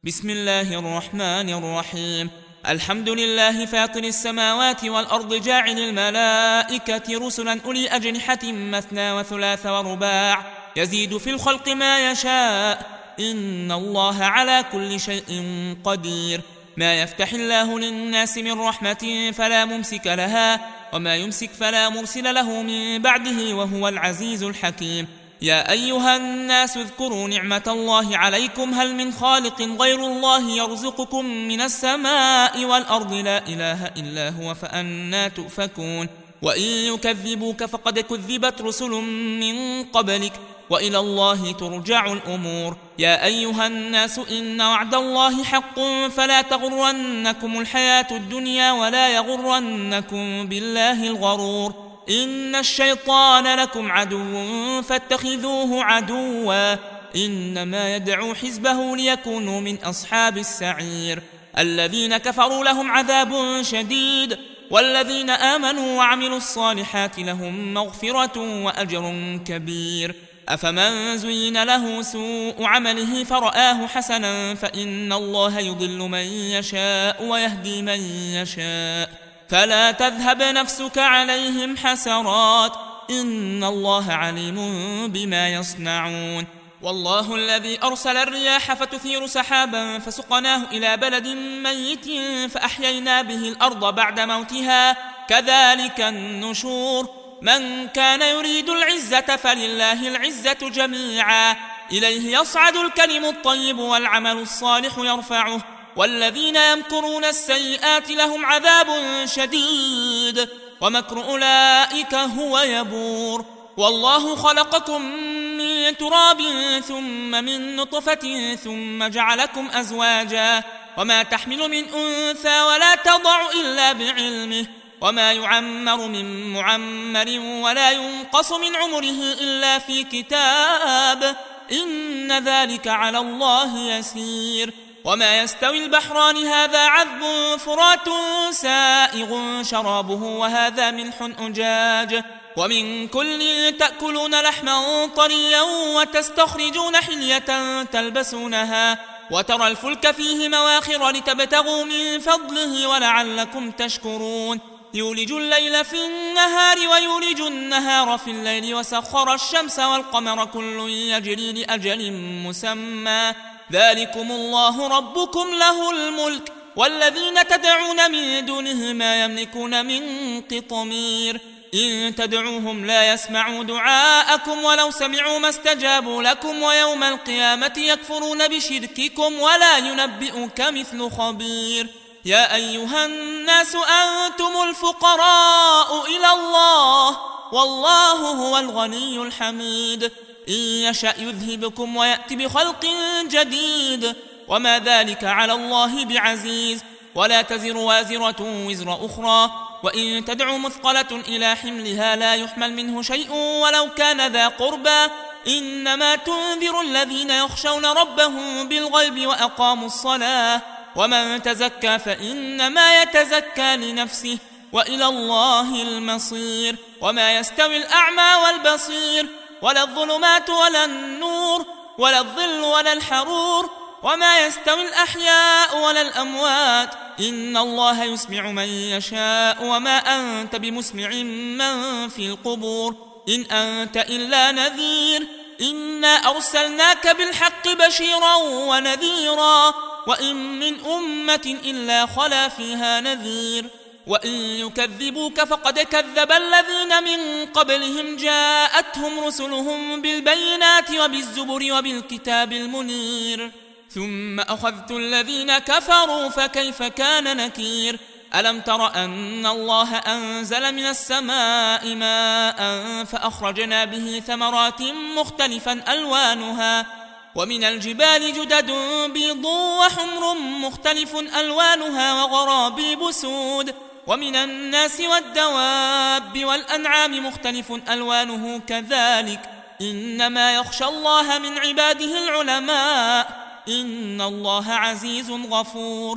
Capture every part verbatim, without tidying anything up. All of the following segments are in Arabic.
بسم الله الرحمن الرحيم. الحمد لله فاطر السماوات والأرض جاعل الملائكة رسلا أولي أجنحة مثنى وثلاث ورباع يزيد في الخلق ما يشاء إن الله على كل شيء قدير. ما يفتح الله للناس من رحمة فلا ممسك لها وما يمسك فلا مرسل له من بعده وهو العزيز الحكيم. يا أيها الناس اذكروا نعمة الله عليكم هل من خالق غير الله يرزقكم من السماء والأرض لا إله إلا هو فأنى تؤفكون. وإن يكذبوك فقد كذبت رسل من قبلك وإلى الله ترجع الأمور. يا أيها الناس إن وعد الله حق فلا تغرنكم الحياة الدنيا ولا يغرنكم بالله الغرور. إن الشيطان لكم عدو فاتخذوه عدوا إنما يدعو حزبه ليكونوا من أصحاب السعير. الذين كفروا لهم عذاب شديد والذين آمنوا وعملوا الصالحات لهم مغفرة وأجر كبير. أفمن زين له سوء عمله فرآه حسنا فإن الله يضل من يشاء ويهدي من يشاء فلا تذهب نفسك عليهم حسرات إن الله عليم بما يصنعون. والله الذي أرسل الرياح فتثير سحابا فسقناه إلى بلد ميت فأحيينا به الأرض بعد موتها كذلك النشور. من كان يريد العزة فلله العزة جميعا إليه يصعد الكلم الطيب والعمل الصالح يرفعه والذين يمكرون السيئات لهم عذاب شديد ومكر أولئك هو يبور. والله خلقكم من تراب ثم من نطفة ثم جعلكم أزواجا وما تحمل من أنثى ولا تضع إلا بعلمه وما يعمر من معمر ولا ينقص من عمره إلا في كتاب إن ذلك على الله يسير. وما يستوي البحران هذا عذب فرات سائغ شرابه وهذا ملح أجاج ومن كل تأكلون لحما طريا وتستخرجون حلية تلبسونها وترى الفلك فيه مواخر لتبتغوا من فضله ولعلكم تشكرون. يولج الليل في النهار ويولج النهار في الليل وسخر الشمس والقمر كل يجري لأجل مسمى ذلكم الله ربكم له الملك والذين تدعون من دونه ما يملكون من قطمير. إن تدعوهم لا يسمعوا دعاءكم ولو سمعوا ما استجابوا لكم ويوم القيامة يكفرون بشرككم ولا ينبئك مثل خبير. يا أيها الناس أنتم الفقراء إلى الله والله هو الغني الحميد. إن يشأ يذهبكم ويأتي بخلق جديد وما ذلك على الله بعزيز. ولا تزر وازرة وزر أخرى وإن تدع مثقلة إلى حملها لا يحمل منه شيء ولو كان ذا قربى إنما تنذر الذين يخشون ربهم بالغيب وأقاموا الصلاة ومن تزكى فإنما يتزكى لنفسه وإلى الله المصير. وما يستوي الأعمى والبصير ولا الظلمات ولا النور ولا الظل ولا الحرور وما يستوي الأحياء ولا الأموات إن الله يسمع من يشاء وما أنت بمسمع من في القبور إن أنت إلا نذير. إنا أرسلناك بالحق بشيرا ونذيرا وإن من أمة إلا خلا فيها نذير. وإن يكذبوك فقد كذب الذين من قبلهم جاءتهم رسلهم بالبينات وبالزبر وبالكتاب المنير ثم أخذت الذين كفروا فكيف كان نكير. ألم تر أن الله أنزل من السماء ماء فأخرجنا به ثمرات مختلفا ألوانها ومن الجبال جدد بيض وحمر مختلف ألوانها وغرابيب سود ومن الناس والدواب والأنعام مختلف ألوانه كذلك إنما يخشى الله من عباده العلماء إن الله عزيز غفور.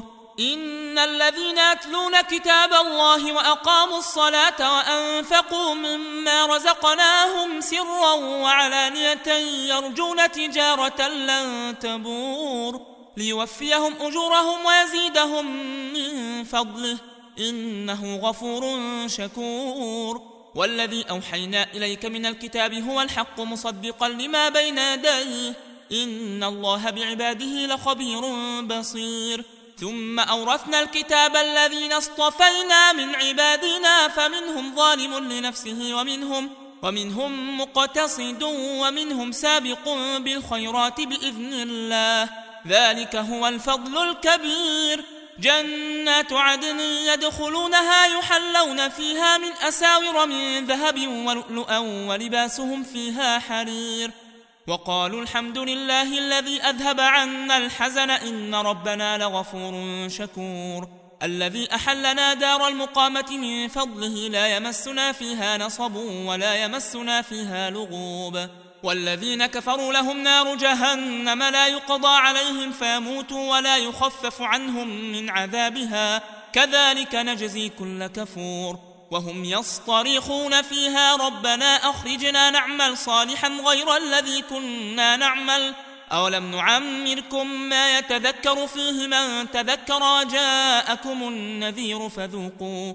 إن الذين يتلون كتاب الله وأقاموا الصلاة وأنفقوا مما رزقناهم سرا وعلانية يرجون تجارة لن تبور ليوفيهم أجورهم ويزيدهم من فضله إنه غفور شكور. والذي أوحينا إليك من الكتاب هو الحق مصدقا لما بين يديه إن الله بعباده لخبير بصير. ثم أورثنا الكتاب الذين اصطفينا من عبادنا فمنهم ظالم لنفسه ومنهم ومنهم مقتصد ومنهم سابق بالخيرات بإذن الله ذلك هو الفضل الكبير. جنات عدن يدخلونها يحلون فيها من أساور من ذهب ولؤلؤا ولباسهم فيها حرير. وقالوا الحمد لله الذي أذهب عنا الحزن إن ربنا لغفور شكور. الذي أحلنا دار المقامة من فضله لا يمسنا فيها نصب ولا يمسنا فيها لغوب. والذين كفروا لهم نار جهنم لا يقضى عليهم فيموتوا ولا يخفف عنهم من عذابها كذلك نجزي كل كفور. وهم يصطرخون فيها ربنا أخرجنا نعمل صالحا غير الذي كنا نعمل أولم نعمركم ما يتذكر فيه من تذكر وجاءكم النذير فذوقوا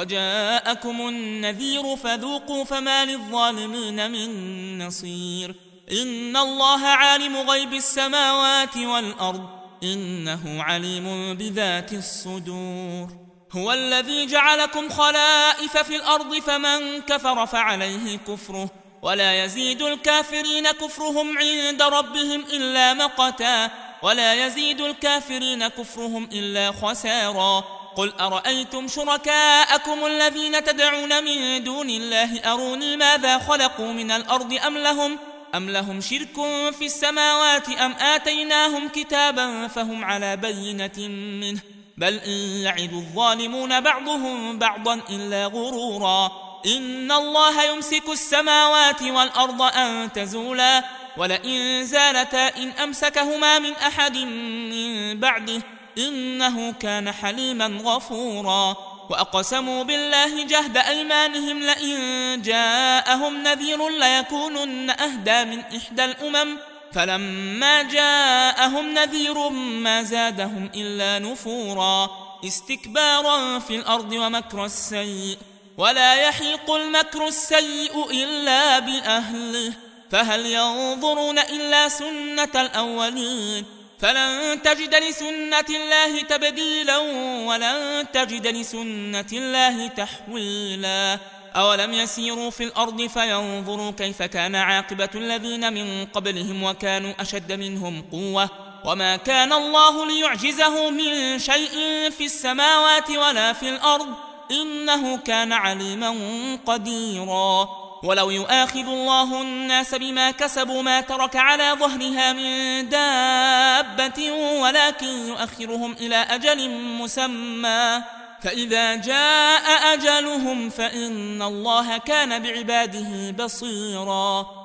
وجاءكم النذير فذوقوا فما للظالمين من نصير. إن الله عالم غيب السماوات والأرض إنه عليم بذات الصدور. هو الذي جعلكم خلائف في الأرض فمن كفر فعليه كفره ولا يزيد الكافرين كفرهم عند ربهم إلا مقتا ولا يزيد الكافرين كفرهم إلا خسارا. قل أرأيتم شركاءكم الذين تدعون من دون الله أروني ماذا خلقوا من الأرض أم لهم, أم لهم شرك في السماوات أم آتيناهم كتابا فهم على بينة منه بل إن يعد الظالمون بعضهم بعضا إلا غرورا. إن الله يمسك السماوات والأرض أن تزولا ولئن زالتا إن أمسكهما من أحد من بعده إنه كان حليما غفورا. وأقسموا بالله جهد أيمانهم لئن جاءهم نذير ليكونن أهدى من إحدى الأمم فلما جاءهم نذير ما زادهم إلا نفورا استكبارا في الأرض ومكر السيء ولا يحيق المكر السيء إلا بأهله فهل ينظرون إلا سنة الأولين فلن تجد لسنة الله تبديلا ولن تجد لسنة الله تحويلا. أولم يسيروا في الأرض فينظروا كيف كان عاقبة الذين من قبلهم وكانوا أشد منهم قوة وما كان الله ليعجزه من شيء في السماوات ولا في الأرض إنه كان عليما قديرا. ولو يؤاخذ الله الناس بما كسبوا ما ترك على ظهرها من دابة ولكن يؤخرهم إلى أجل مسمى فإذا جاء أجلهم فإن الله كان بعباده بصيرا.